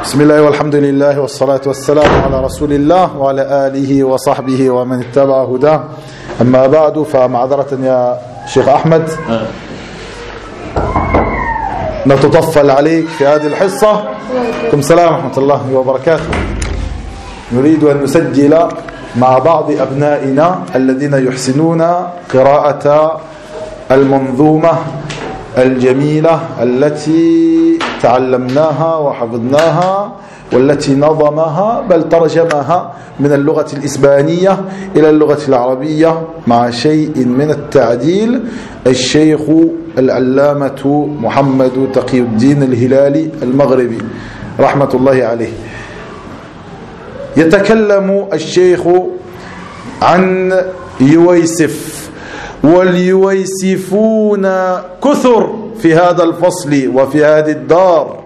بسم الله والحمد لله والصلاة والسلام على رسول الله وعلى آله وصحبه ومن اتبع هداه. أما بعد فمعذرة يا شيخ أحمد نتطفل عليك في هذه الحصة. عليكم السلام ورحمة الله وبركاته. نريد أن نسجل مع بعض أبنائنا الذين يحسنون قراءة المنظومة الجميلة التي تعلمناها وحفظناها والتي نظمها بل ترجمها من اللغة الإسبانية إلى اللغة العربية مع شيء من التعديل الشيخ العلامة محمد تقي الدين الهلالي المغربي رحمة الله عليه. يتكلم الشيخ عن يويسف، واليويسفون كثر في هذا الفصل وفي هذه الدار،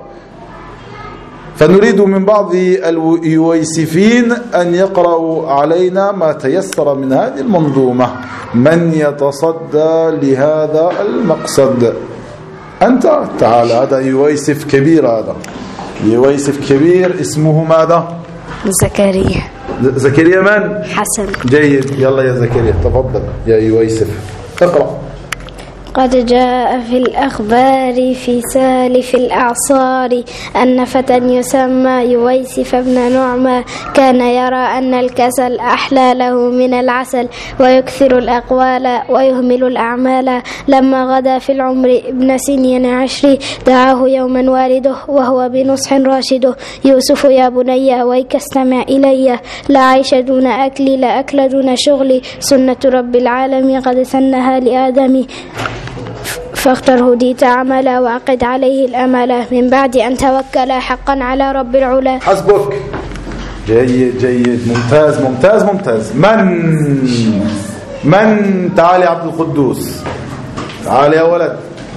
فنريد من بعض اليويسفين أن يقرأوا علينا ما تيسر من هذه المنظومة. من يتصدى لهذا المقصد؟ أنت تعال. هذا يويسف كبير، هذا يويسف كبير اسمه ماذا؟ زكريا. زكريا من؟ حسن. جيد، يلا يا زكريا تفضل يا يويسف اقرأ. قد جاء في الأخبار في سالف الأعصار أن فتى يسمى يويسف بن نعمى كان يرى أن الكسل أحلى له من العسل ويكثر الأقوال ويهمل الأعمال. لما غدا في العمر ابن سنين 10 دعاه يوما والده وهو بنصح راشده: يوسف يا بني ويك استمع إلي، لا عيش دون أكلي لا أكل دون شغلي، سنة رب العالمين قد سنها لآدم، فاختر هديت عملا وعقد عليه الأمل، من بعد أن توكل حقا على رب العلا. حسبك. جيد جيد، ممتاز ممتاز ممتاز. من تعال يا عبد القدوس، تعال يا ولد.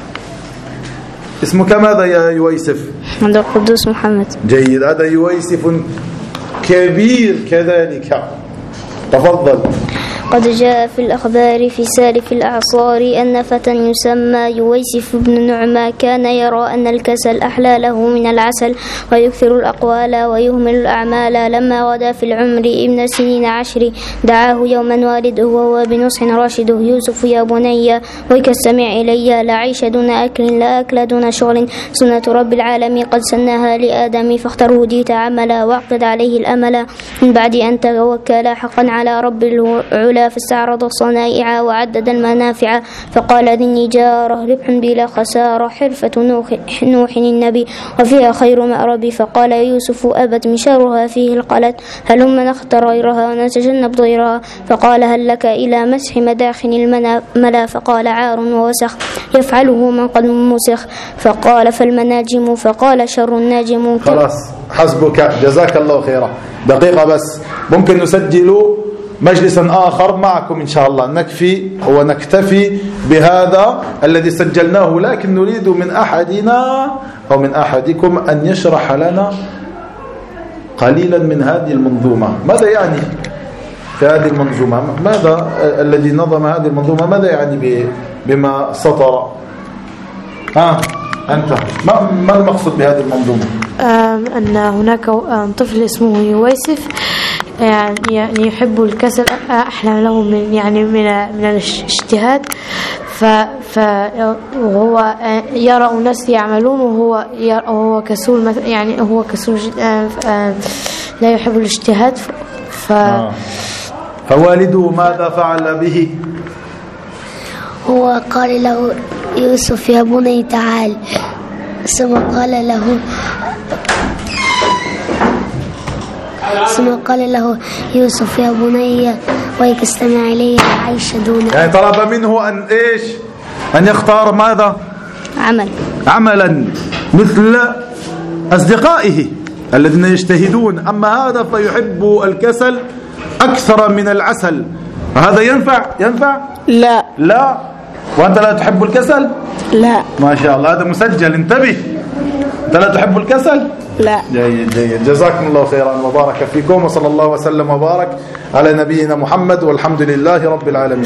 اسمك ماذا يا يويسف؟ عبد القدوس محمد. جيد، هذا يويسف كبير كذلك، تفضل. قد جاء في الأخبار في سالف الأعصار أن فتى يسمى يويسف بن نعمى كان يرى أن الكسل أحلى له من العسل ويكثر الأقوال ويهمل الأعمال. لما غدا في العمر ابن سنين 10 دعاه يوما والده وهو بنصح راشده: يوسف يا بني ويك استمع إلي، لا عيش دون أكل لا أكل دون شغل، سنة رب العالمين قد سنها لآدم، فاختر هديت عملا وعقد عليه الأمل، من بعد أن توكل حقا على رب العلا، فاستعرض الصنائع وعدد المنافع، فقال ذي النجارة ربح بلا خسارة، حرفة نوح النبي وفيها خير مأرب. فقال يوسف: أبت مشارها فيه القلت، هلم نختار غيرها ونتجنب ضيرها. فقال: هل لك إلى مسح مداخن الملا؟ فقال: عار ووسخ يفعله من قد مسخ. فقال: فالمناجم؟ فقال: شر الناجم. خلاص حسبك، جزاك الله خيرا. دقيقة بس، ممكن نسجل مجلسا آخر معكم إن شاء الله، نكفي ونكتفي بهذا الذي سجلناه، لكن نريد من أحدنا أو من أحدكم أن يشرح لنا قليلا من هذه المنظومة. ماذا يعني في هذه المنظومة؟ ماذا الذي نظم هذه المنظومة ماذا يعني بما سطر؟ أنت ما المقصود بهذه المنظومة؟ أن هناك طفل اسمه يويسف يعني يحب الكسل أحلى له من الاجتهاد، وهو يرى الناس يعملون وهو كسول، يعني هو كسول لا يحب الاجتهاد. فوالده ماذا فعل به؟ هو قال له: يوسف يا بني تعال، ثم قال له يوسف يا بني ويك استمع إلي، عيش دون. يعني طلب منه أن إيش؟ أن يختار ماذا؟ عملا مثل أصدقائه الذين يجتهدون، أما هذا فيحب الكسل أكثر من العسل. هذا ينفع؟ لا. وأنت لا تحب الكسل؟ لا. ما شاء الله، هذا مسجل، انتبه. أنت لا تحب الكسل؟ لا. جيد جيد، جزاكم الله خيرا وبارك فيكم، وصلى الله وسلم وبارك على نبينا محمد، والحمد لله رب العالمين.